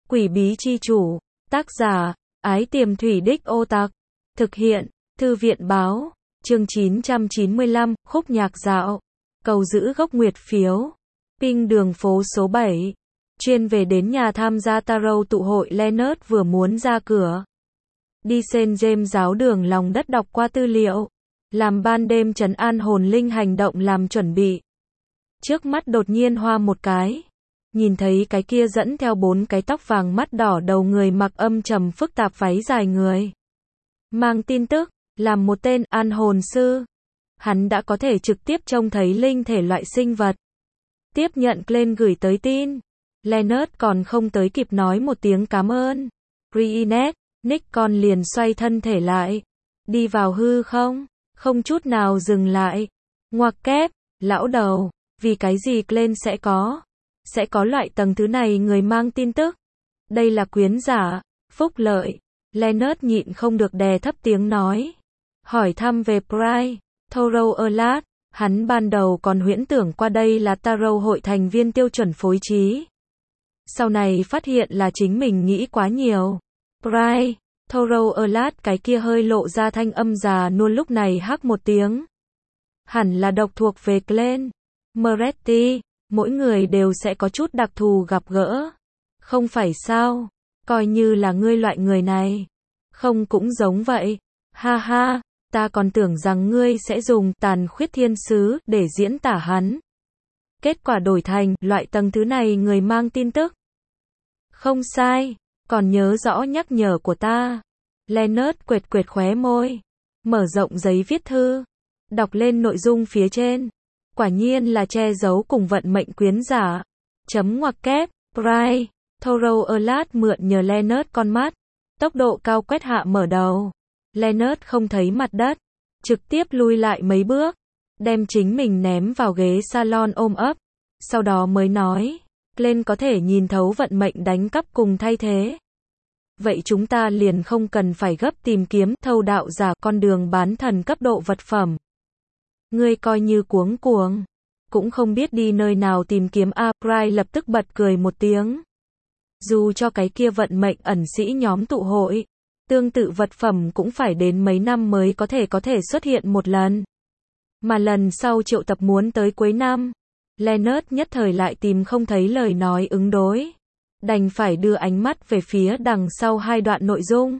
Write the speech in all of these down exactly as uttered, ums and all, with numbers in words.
Quỷ bí chi chủ. Tác giả, Ái Tiềm Thủy Đích Ô Tặc. Thực hiện, Thư viện báo. Chương chín trăm chín mươi lăm, khúc nhạc dạo. Cầu giữ gốc nguyệt phiếu. Ping đường phố số bảy. Chuyên về đến nhà tham gia tarot tụ hội Leonard vừa muốn ra cửa. Đi Saint James giáo đường lòng đất đọc qua tư liệu. Làm ban đêm trấn an hồn linh hành động làm chuẩn bị. Trước mắt đột nhiên hoa một cái. Nhìn thấy cái kia dẫn theo bốn cái tóc vàng mắt đỏ đầu người mặc âm trầm phức tạp váy dài người. Mang tin tức, làm một tên an hồn sư. Hắn đã có thể trực tiếp trông thấy linh thể loại sinh vật. Tiếp nhận Glenn gửi tới tin. Leonard còn không tới kịp nói một tiếng cảm ơn. Reenact, Nick còn liền xoay thân thể lại. Đi vào hư không? Không chút nào dừng lại. Ngoặc kép, lão đầu, vì cái gì Glenn sẽ có? Sẽ có loại tầng thứ này người mang tin tức. Đây là quyến giả, phúc lợi. Leonard nhịn không được đè thấp tiếng nói. Hỏi thăm về Pride, Tarot Alert. Hắn ban đầu còn huyễn tưởng qua đây là tarot hội thành viên tiêu chuẩn phối trí. Sau này phát hiện là chính mình nghĩ quá nhiều. Pride, Tarot Alert cái kia hơi lộ ra thanh âm già nua lúc này hắc một tiếng. Hẳn là độc thuộc về Glenn. Moretti, mỗi người đều sẽ có chút đặc thù gặp gỡ. Không phải sao? Coi như là ngươi loại người này. Không cũng giống vậy. Ha ha, ta còn tưởng rằng ngươi sẽ dùng tàn khuyết thiên sứ để diễn tả hắn. Kết quả đổi thành loại tầng thứ này người mang tin tức. Không sai, còn nhớ rõ nhắc nhở của ta. Leonard quệt quệt khóe môi. Mở rộng giấy viết thư. Đọc lên nội dung phía trên. Quả nhiên là che giấu cùng vận mệnh quyến giả. Chấm ngoặc kép, Pride, Tarot Alert mượn nhờ Leonard con mắt. Tốc độ cao quét hạ mở đầu. Leonard không thấy mặt đất. Trực tiếp lui lại mấy bước. Đem chính mình ném vào ghế salon ôm ấp. Sau đó mới nói. Glenn có thể nhìn thấu vận mệnh đánh cắp cùng thay thế. Vậy chúng ta liền không cần phải gấp tìm kiếm thâu đạo giả con đường bán thần cấp độ vật phẩm. Ngươi coi như cuống cuồng. Cũng không biết đi nơi nào tìm kiếm a. Pride lập tức bật cười một tiếng. Dù cho cái kia vận mệnh ẩn sĩ nhóm tụ hội. Tương tự vật phẩm cũng phải đến mấy năm mới có thể có thể xuất hiện một lần. Mà lần sau triệu tập muốn tới cuối năm. Leonard nhất thời lại tìm không thấy lời nói ứng đối. Đành phải đưa ánh mắt về phía đằng sau hai đoạn nội dung.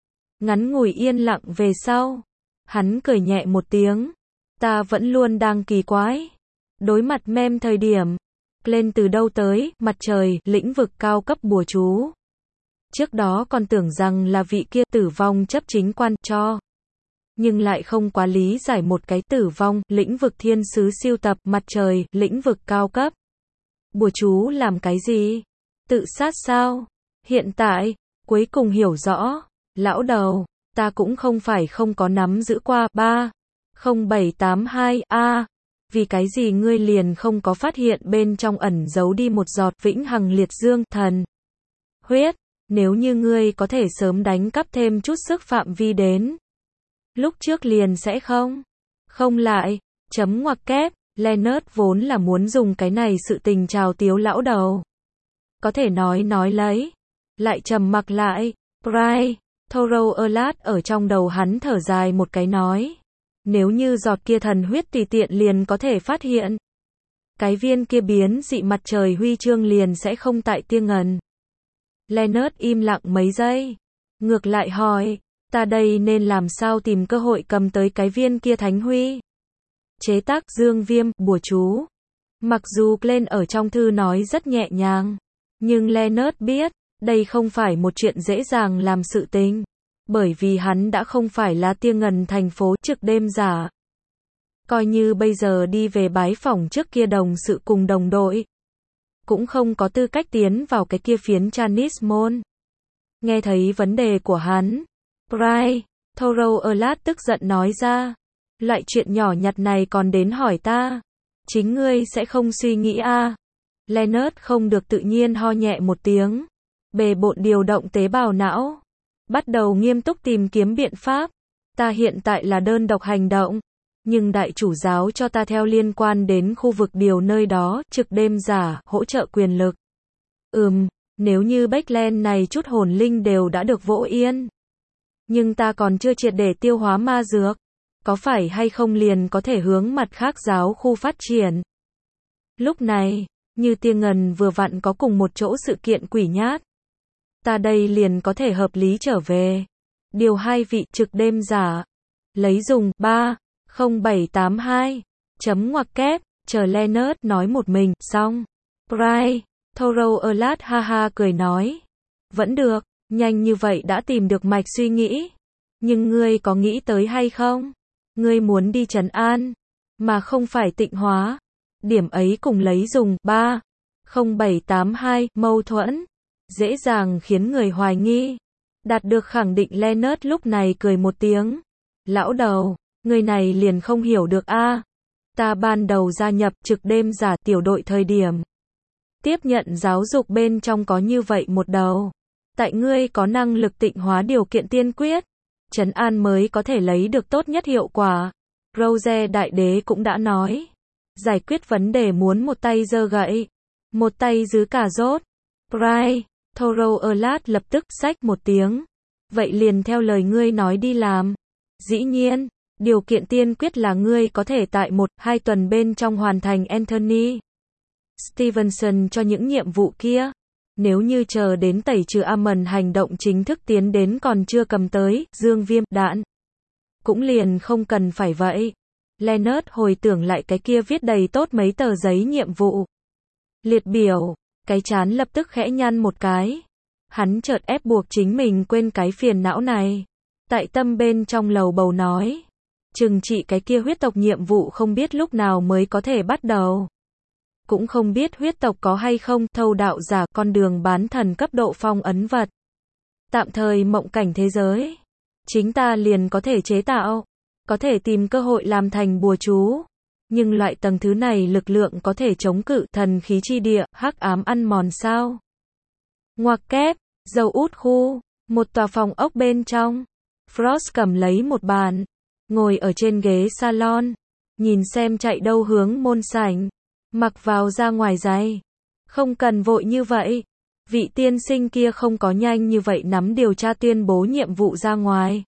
Ngắn ngủi yên lặng về sau. Hắn cười nhẹ một tiếng. Ta vẫn luôn đang kỳ quái. Đối mặt mem thời điểm. Glenn từ đâu tới, mặt trời, lĩnh vực cao cấp bùa chú. Trước đó còn tưởng rằng là vị kia tử vong chấp chính quan cho. Nhưng lại không quá lý giải một cái tử vong, lĩnh vực thiên sứ siêu tập, mặt trời, lĩnh vực cao cấp. Bùa chú làm cái gì? Tự sát sao? Hiện tại, cuối cùng hiểu rõ. Lão đầu, ta cũng không phải không có nắm giữ qua ba không bảy tám hai a. Vì cái gì ngươi liền không có phát hiện bên trong ẩn giấu đi một giọt vĩnh hằng liệt dương thần huyết, nếu như ngươi có thể sớm đánh cắp thêm chút sức phạm vi đến. Lúc trước liền sẽ không. Không lại, chấm ngoặc kép, Leonard vốn là muốn dùng cái này sự tình chào tiếu lão đầu. Có thể nói nói lấy. Lại trầm mặc lại, Pride, Tarot Alert ở trong đầu hắn thở dài một cái nói. Nếu như giọt kia thần huyết tùy tiện liền có thể phát hiện. Cái viên kia biến dị mặt trời huy chương liền sẽ không tại tia ngần. Leonard im lặng mấy giây. Ngược lại hỏi, ta đây nên làm sao tìm cơ hội cầm tới cái viên kia thánh huy? Chế tác dương viêm, bùa chú. Mặc dù Glenn ở trong thư nói rất nhẹ nhàng. Nhưng Leonard biết, đây không phải một chuyện dễ dàng làm sự tình. Bởi vì hắn đã không phải là tia ngần thành phố trực đêm giả. Coi như bây giờ đi về bái phỏng trước kia đồng sự cùng đồng đội. Cũng không có tư cách tiến vào cái kia phiến Chanis môn. Nghe thấy vấn đề của hắn. Pride, Tarot Alert tức giận nói ra. Loại chuyện nhỏ nhặt này còn đến hỏi ta. Chính ngươi sẽ không suy nghĩ a. À. Leonard không được tự nhiên ho nhẹ một tiếng. Bề bộn điều động tế bào não. Bắt đầu nghiêm túc tìm kiếm biện pháp. Ta hiện tại là đơn độc hành động. Nhưng đại chủ giáo cho ta theo liên quan đến khu vực điều nơi đó, trực đêm giả, hỗ trợ quyền lực. Ừm, Nếu như Beckland này chút hồn linh đều đã được vỗ yên. Nhưng ta còn chưa triệt để tiêu hóa ma dược. Có phải hay không liền có thể hướng mặt khác giáo khu phát triển. Lúc này, như Tia Ngân vừa vặn có cùng một chỗ sự kiện quỷ nhát. Ta đây liền có thể hợp lý trở về. Điều hai vị trực đêm giả. Lấy dùng ba không bảy tám hai chấm ngoặc kép, chờ Leonard nói một mình, xong. Bright, Thorough Erlat ha ha cười nói. Vẫn được, nhanh như vậy đã tìm được mạch suy nghĩ. Nhưng ngươi có nghĩ tới hay không? Ngươi muốn đi trấn an, mà không phải tịnh hóa. Điểm ấy cùng lấy dùng ba không bảy tám hai mâu thuẫn. Dễ dàng khiến người hoài nghi. Đạt được khẳng định Leonard lúc này cười một tiếng. Lão đầu, người này liền không hiểu được a. Ta ban đầu gia nhập trực đêm giả tiểu đội thời điểm. Tiếp nhận giáo dục bên trong có như vậy một đầu. Tại ngươi có năng lực tịnh hóa điều kiện tiên quyết. Trấn an mới có thể lấy được tốt nhất hiệu quả. Rose đại đế cũng đã nói. Giải quyết vấn đề muốn một tay giơ gậy. Một tay giữ cà rốt. Bright, Thorough Erlat lập tức xách một tiếng. Vậy liền theo lời ngươi nói đi làm. Dĩ nhiên, điều kiện tiên quyết là ngươi có thể tại một, hai tuần bên trong hoàn thành Anthony Stevenson cho những nhiệm vụ kia. Nếu như chờ đến tẩy trừ Amon hành động chính thức tiến đến còn chưa cầm tới, dương viêm, đạn. Cũng liền không cần phải vậy. Leonard hồi tưởng lại cái kia viết đầy tốt mấy tờ giấy nhiệm vụ. Liệt biểu, cái chán lập tức khẽ nhăn một cái. Hắn chợt ép buộc chính mình quên cái phiền não này. Tại tâm bên trong lầu bầu nói. Trừng trị cái kia huyết tộc nhiệm vụ không biết lúc nào mới có thể bắt đầu. Cũng không biết huyết tộc có hay không thâu đạo giả con đường bán thần cấp độ phong ấn vật. Tạm thời mộng cảnh thế giới. Chính ta liền có thể chế tạo. Có thể tìm cơ hội làm thành bùa chú. Nhưng loại tầng thứ này lực lượng có thể chống cự thần khí chi địa, hắc ám ăn mòn sao. Ngoặc kép, dầu út khu, một tòa phòng ốc bên trong. Frost cầm lấy một bàn. Ngồi ở trên ghế salon. Nhìn xem chạy đâu hướng môn sảnh. Mặc vào ra ngoài giày. Không cần vội như vậy. Vị tiên sinh kia không có nhanh như vậy nắm điều tra tuyên bố nhiệm vụ ra ngoài.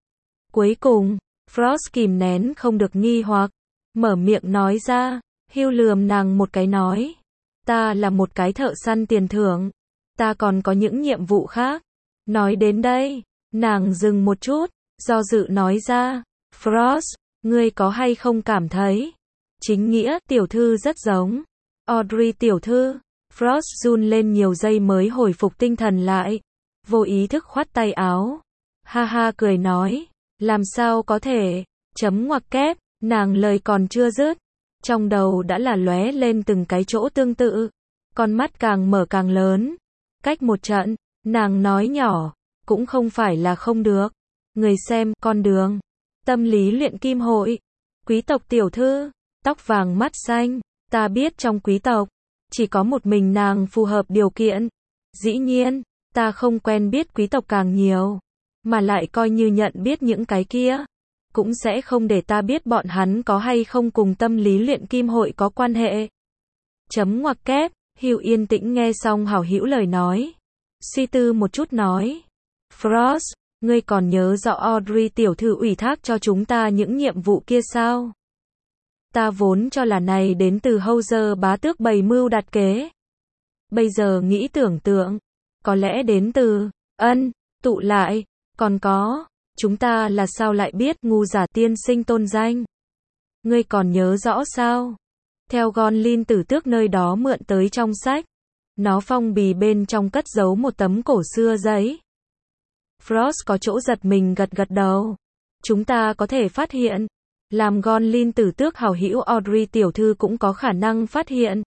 Cuối cùng, Frost kìm nén không được nghi hoặc. Mở miệng nói ra. Hugh lườm nàng một cái nói. Ta là một cái thợ săn tiền thưởng. Ta còn có những nhiệm vụ khác. Nói đến đây, nàng dừng một chút. Do dự nói ra. Frost, ngươi có hay không cảm thấy chính nghĩa tiểu thư rất giống Audrey tiểu thư. Frost run lên nhiều giây mới hồi phục tinh thần lại. Vô ý thức khoát tay áo. Ha ha cười nói. Làm sao có thể. Chấm ngoặc kép. Nàng lời còn chưa dứt. Trong đầu đã là lóe lên từng cái chỗ tương tự. Con mắt càng mở càng lớn. Cách một trận, nàng nói nhỏ. Cũng không phải là không được. Người xem, con đường. Tâm lý luyện kim hội. Quý tộc tiểu thư. Tóc vàng mắt xanh. Ta biết trong quý tộc. Chỉ có một mình nàng phù hợp điều kiện. Dĩ nhiên, ta không quen biết quý tộc càng nhiều. Mà lại coi như nhận biết những cái kia. Cũng sẽ không để ta biết bọn hắn có hay không cùng tâm lý luyện kim hội có quan hệ. Chấm ngoặc kép. Hugh yên tĩnh nghe xong hảo hữu lời nói. Suy tư một chút nói. Frost, ngươi còn nhớ rõ Audrey tiểu thư ủy thác cho chúng ta những nhiệm vụ kia sao? Ta vốn cho là này đến từ Howzer bá tước bày mưu đặt kế. Bây giờ nghĩ tưởng tượng. Có lẽ đến từ, ân, tụ lại, còn có, chúng ta là sao lại biết ngu giả tiên sinh tôn danh? Ngươi còn nhớ rõ sao? Theo Gonlin tử tước nơi đó mượn tới trong sách. Nó phong bì bên trong cất giấu một tấm cổ xưa giấy. Frost có chỗ giật mình gật gật đầu. Chúng ta có thể phát hiện. Làm Gonlin tử tước hảo hữu Audrey tiểu thư cũng có khả năng phát hiện.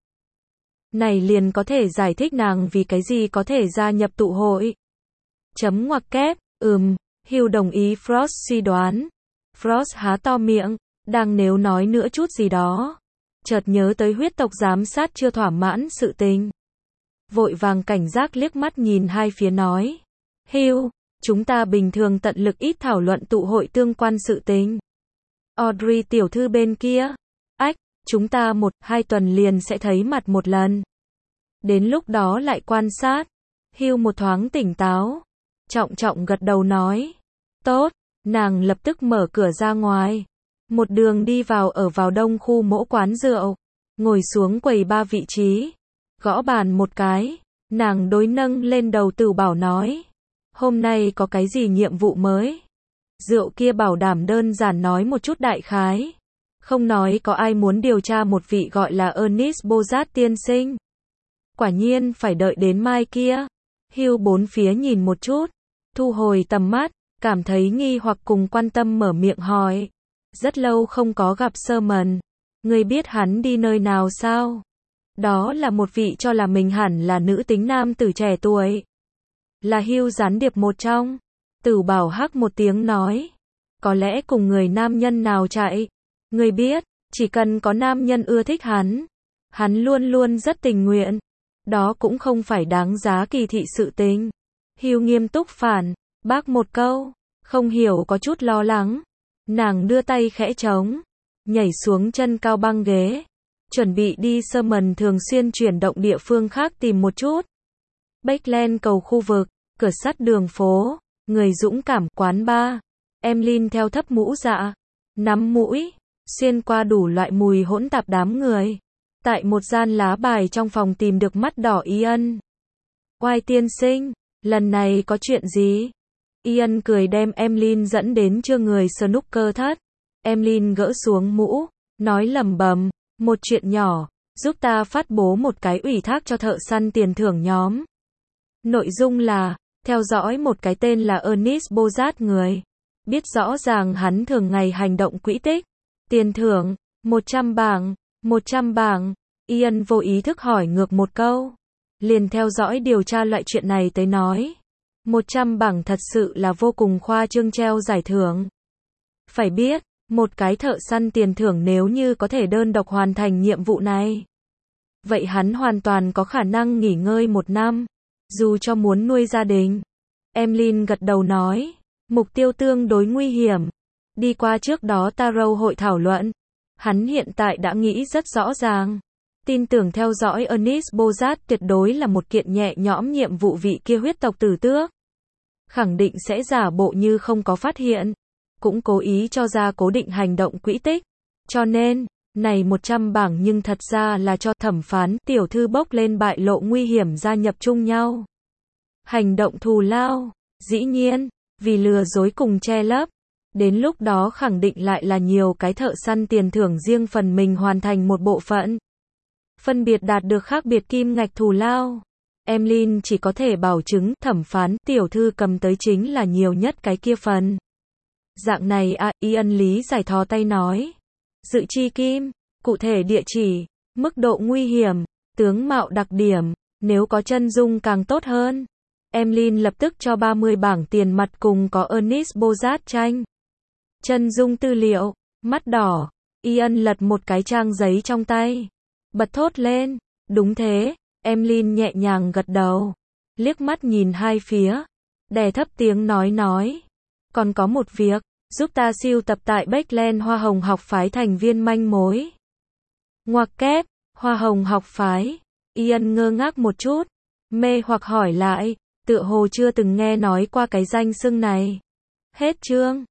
Này liền có thể giải thích nàng vì cái gì có thể gia nhập tụ hội. Chấm ngoặc kép, ừm, Hugh đồng ý Frost suy đoán. Frost há to miệng, đang nếu nói nữa chút gì đó. Chợt nhớ tới huyết tộc giám sát chưa thỏa mãn sự tình. Vội vàng cảnh giác liếc mắt nhìn hai phía nói. Hugh, chúng ta bình thường tận lực ít thảo luận tụ hội tương quan sự tình. Audrey tiểu thư bên kia. Ách, chúng ta một, hai tuần liền sẽ thấy mặt một lần. Đến lúc đó lại quan sát. Hugh một thoáng tỉnh táo, trọng trọng gật đầu nói. Tốt, nàng lập tức mở cửa ra ngoài. Một đường đi vào ở vào đông khu mỗ quán rượu, ngồi xuống quầy ba vị trí, gõ bàn một cái, nàng đối nâng lên đầu Tử Bảo nói. Hôm nay có cái gì nhiệm vụ mới? Rượu kia bảo đảm đơn giản nói một chút đại khái. Không nói có ai muốn điều tra một vị gọi là Ernest Bozat tiên sinh. Quả nhiên phải đợi đến mai kia. Hugh bốn phía nhìn một chút, thu hồi tầm mắt, cảm thấy nghi hoặc cùng quan tâm mở miệng hỏi. Rất lâu không có gặp Sherman. Ngươi biết hắn đi nơi nào sao? Đó là một vị cho là mình hẳn là nữ tính nam tử trẻ tuổi. Là Hugh gián điệp một trong. Tử Bảo hắc một tiếng nói. Có lẽ cùng người nam nhân nào chạy. Ngươi biết, chỉ cần có nam nhân ưa thích hắn, hắn luôn luôn rất tình nguyện. Đó cũng không phải đáng giá kỳ thị sự tình. Hugh nghiêm túc phản bác một câu, không hiểu có chút lo lắng. Nàng đưa tay khẽ trống, nhảy xuống chân cao băng ghế, chuẩn bị đi Sherman thường xuyên chuyển động địa phương khác tìm một chút. Backland cầu khu vực, cửa sắt đường phố, người dũng cảm, quán bar. Emlyn theo thấp mũ dạ, nắm mũi, xuyên qua đủ loại mùi hỗn tạp đám người. Tại một gian lá bài trong phòng tìm được mắt đỏ Ian. Oai tiên sinh, lần này có chuyện gì? Ian cười đem Emlyn dẫn đến chưa người snooker thất. Emlyn gỡ xuống mũ, nói lẩm bẩm, một chuyện nhỏ, giúp ta phát bố một cái ủy thác cho thợ săn tiền thưởng nhóm. Nội dung là, theo dõi một cái tên là Ernest Bozat người. Biết rõ ràng hắn thường ngày hành động quỹ tích. Tiền thưởng, một trăm bảng, một trăm bảng. Ian vô ý thức hỏi ngược một câu. Liền theo dõi điều tra loại chuyện này tới nói. một trăm bảng thật sự là vô cùng khoa trương treo giải thưởng. Phải biết, một cái thợ săn tiền thưởng nếu như có thể đơn độc hoàn thành nhiệm vụ này. Vậy hắn hoàn toàn có khả năng nghỉ ngơi một năm. Dù cho muốn nuôi gia đình. Emlyn gật đầu nói. Mục tiêu tương đối nguy hiểm. Đi qua trước đó Tarot hội thảo luận. Hắn hiện tại đã nghĩ rất rõ ràng. Tin tưởng theo dõi Ernest Bozat tuyệt đối là một kiện nhẹ nhõm nhiệm vụ vị kia huyết tộc tử tước. Khẳng định sẽ giả bộ như không có phát hiện. Cũng cố ý cho ra cố định hành động quỹ tích. Cho nên, này một trăm bảng nhưng thật ra là cho thẩm phán tiểu thư bốc lên bại lộ nguy hiểm gia nhập chung nhau. Hành động thù lao, dĩ nhiên, vì lừa dối cùng che lấp. Đến lúc đó khẳng định lại là nhiều cái thợ săn tiền thưởng riêng phần mình hoàn thành một bộ phận. Phân biệt đạt được khác biệt kim ngạch thù lao. Emlyn chỉ có thể bảo chứng thẩm phán tiểu thư cầm tới chính là nhiều nhất cái kia phần. Dạng này à, Ian lý giải thò tay nói. Dự chi kim, cụ thể địa chỉ, mức độ nguy hiểm, tướng mạo đặc điểm, nếu có chân dung càng tốt hơn. Emlyn lập tức cho ba mươi bảng tiền mặt cùng có Ernest Bozat tranh. Chân dung tư liệu, mắt đỏ. Ian lật một cái trang giấy trong tay. Bật thốt lên. Đúng thế. Emlyn nhẹ nhàng gật đầu. Liếc mắt nhìn hai phía. Đè thấp tiếng nói nói. Còn có một việc. Giúp ta siêu tập tại Backland Hoa Hồng học phái thành viên manh mối. Ngoặc kép. Hoa Hồng học phái. Ian ngơ ngác một chút. Mê hoặc hỏi lại. Tựa hồ chưa từng nghe nói qua cái danh xưng này. Hết chương.